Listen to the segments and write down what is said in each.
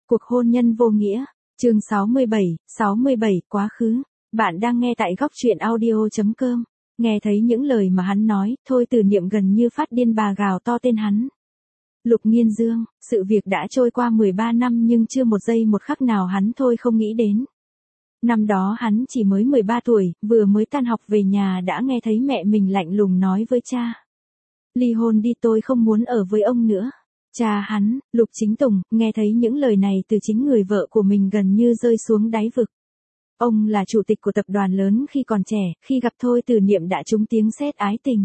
Cuộc hôn nhân vô nghĩa, chương 67, quá khứ. Bạn đang nghe tại góc truyện audio.com. Nghe thấy những lời mà hắn nói, Thôi Từ Niệm gần như phát điên, bà gào to tên hắn. Lục Nghiên Dương, sự việc đã trôi qua 13 năm nhưng chưa một giây một khắc nào hắn thôi không nghĩ đến. Năm đó hắn chỉ mới 13 tuổi, vừa mới tan học về nhà đã nghe thấy mẹ mình lạnh lùng nói với cha. Ly hôn đi, tôi không muốn ở với ông nữa. Cha hắn, Lục Chính Tùng, nghe thấy những lời này từ chính người vợ của mình gần như rơi xuống đáy vực. Ông là chủ tịch của tập đoàn lớn khi còn trẻ, khi gặp Thôi Từ Niệm đã trúng tiếng sét ái tình.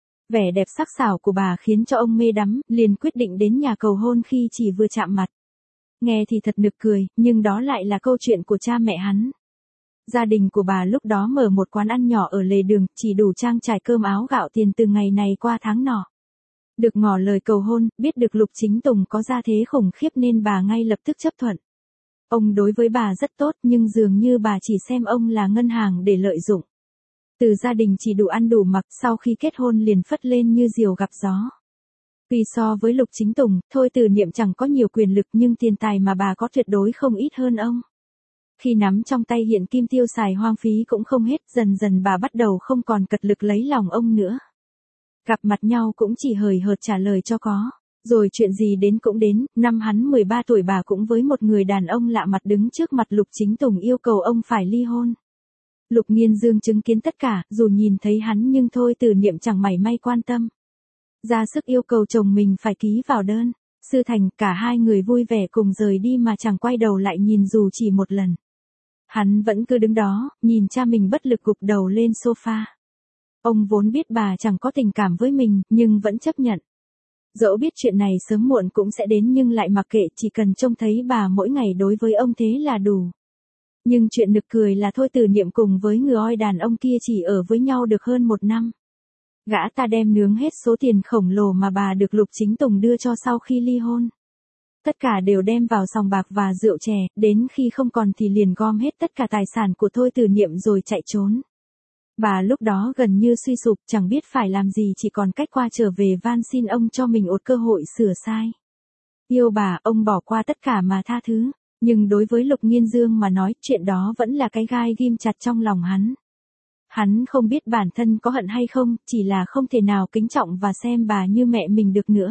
Vẻ đẹp sắc sảo của bà khiến cho ông mê đắm, liền quyết định đến nhà cầu hôn khi chỉ vừa chạm mặt. Nghe thì thật nực cười, nhưng đó lại là câu chuyện của cha mẹ hắn. Gia đình của bà lúc đó mở một quán ăn nhỏ ở lề đường, chỉ đủ trang trải cơm áo gạo tiền từ ngày này qua tháng nọ. Được ngỏ lời cầu hôn, biết được Lục Chính Tùng có gia thế khủng khiếp nên bà ngay lập tức chấp thuận. Ông đối với bà rất tốt nhưng dường như bà chỉ xem ông là ngân hàng để lợi dụng. Từ gia đình chỉ đủ ăn đủ mặc, sau khi kết hôn liền phất lên như diều gặp gió. Vì so với Lục Chính Tùng, Thôi Từ Niệm chẳng có nhiều quyền lực nhưng tiền tài mà bà có tuyệt đối không ít hơn ông. Khi nắm trong tay hiện kim tiêu xài hoang phí cũng không hết, dần dần bà bắt đầu không còn cật lực lấy lòng ông nữa. Gặp mặt nhau cũng chỉ hời hợt trả lời cho có. Rồi chuyện gì đến cũng đến, năm hắn 13 tuổi bà cũng với một người đàn ông lạ mặt đứng trước mặt Lục Chính Tùng yêu cầu ông phải ly hôn. Lục Nghiên Dương chứng kiến tất cả, dù nhìn thấy hắn nhưng Thôi Từ Niệm chẳng mảy may quan tâm. Ra sức yêu cầu chồng mình phải ký vào đơn. Sư thành, cả hai người vui vẻ cùng rời đi mà chẳng quay đầu lại nhìn dù chỉ một lần. Hắn vẫn cứ đứng đó, nhìn cha mình bất lực gục đầu lên sofa. Ông vốn biết bà chẳng có tình cảm với mình, nhưng vẫn chấp nhận. Dẫu biết chuyện này sớm muộn cũng sẽ đến nhưng lại mặc kệ, chỉ cần trông thấy bà mỗi ngày đối với ông thế là đủ. Nhưng chuyện nực cười là Thôi Từ Niệm cùng với người oi đàn ông kia chỉ ở với nhau được hơn 1 năm. Gã ta đem nướng hết số tiền khổng lồ mà bà được Lục Chính Tùng đưa cho sau khi ly hôn. Tất cả đều đem vào sòng bạc và rượu chè, đến khi không còn thì liền gom hết tất cả tài sản của Thôi Từ Niệm rồi chạy trốn. Bà lúc đó gần như suy sụp, chẳng biết phải làm gì, chỉ còn cách qua trở về van xin ông cho mình một cơ hội sửa sai. Yêu bà, ông bỏ qua tất cả mà tha thứ. Nhưng đối với Lục Nghiên Dương mà nói, chuyện đó vẫn là cái gai ghim chặt trong lòng hắn. Hắn không biết bản thân có hận hay không, chỉ là không thể nào kính trọng và xem bà như mẹ mình được nữa.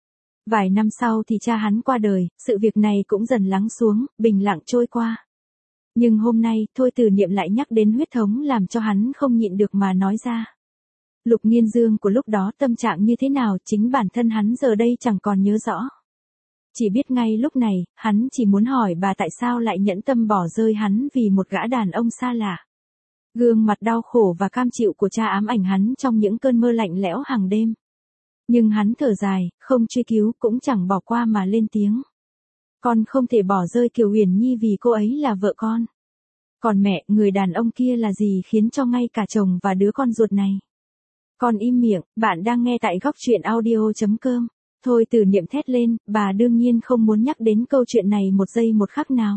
Vài năm sau thì cha hắn qua đời, sự việc này cũng dần lắng xuống, bình lặng trôi qua. Nhưng hôm nay, Thôi Từ Niệm lại nhắc đến huyết thống làm cho hắn không nhịn được mà nói ra. Lục Nghiên Dương của lúc đó tâm trạng như thế nào chính bản thân hắn giờ đây chẳng còn nhớ rõ. Chỉ biết ngay lúc này, hắn chỉ muốn hỏi bà tại sao lại nhẫn tâm bỏ rơi hắn vì một gã đàn ông xa lạ. Gương mặt đau khổ và cam chịu của cha ám ảnh hắn trong những cơn mơ lạnh lẽo hàng đêm. Nhưng hắn thở dài, không truy cứu cũng chẳng bỏ qua mà lên tiếng. Con không thể bỏ rơi Kiều Huyền Nhi vì cô ấy là vợ con. Còn mẹ, người đàn ông kia là gì khiến cho ngay cả chồng và đứa con ruột này. Con im miệng, bạn đang nghe tại góc truyện audio.com. Thôi Từ Niệm thét lên, bà đương nhiên không muốn nhắc đến câu chuyện này một giây một khắc nào.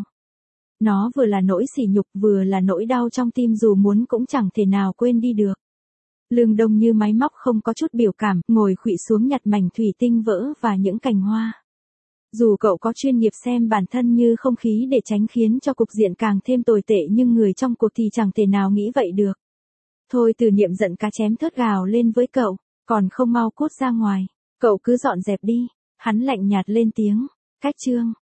Nó vừa là nỗi sỉ nhục vừa là nỗi đau trong tim, dù muốn cũng chẳng thể nào quên đi được. Lương Đông như máy móc không có chút biểu cảm, ngồi khuỵu xuống nhặt mảnh thủy tinh vỡ và những cành hoa. Dù cậu có chuyên nghiệp xem bản thân như không khí để tránh khiến cho cục diện càng thêm tồi tệ nhưng người trong cuộc thì chẳng thể nào nghĩ vậy được. Thôi Từ Niệm giận cá chém thớt gào lên với cậu, còn không mau cút ra ngoài, cậu cứ dọn dẹp đi, hắn lạnh nhạt lên tiếng. Cách chương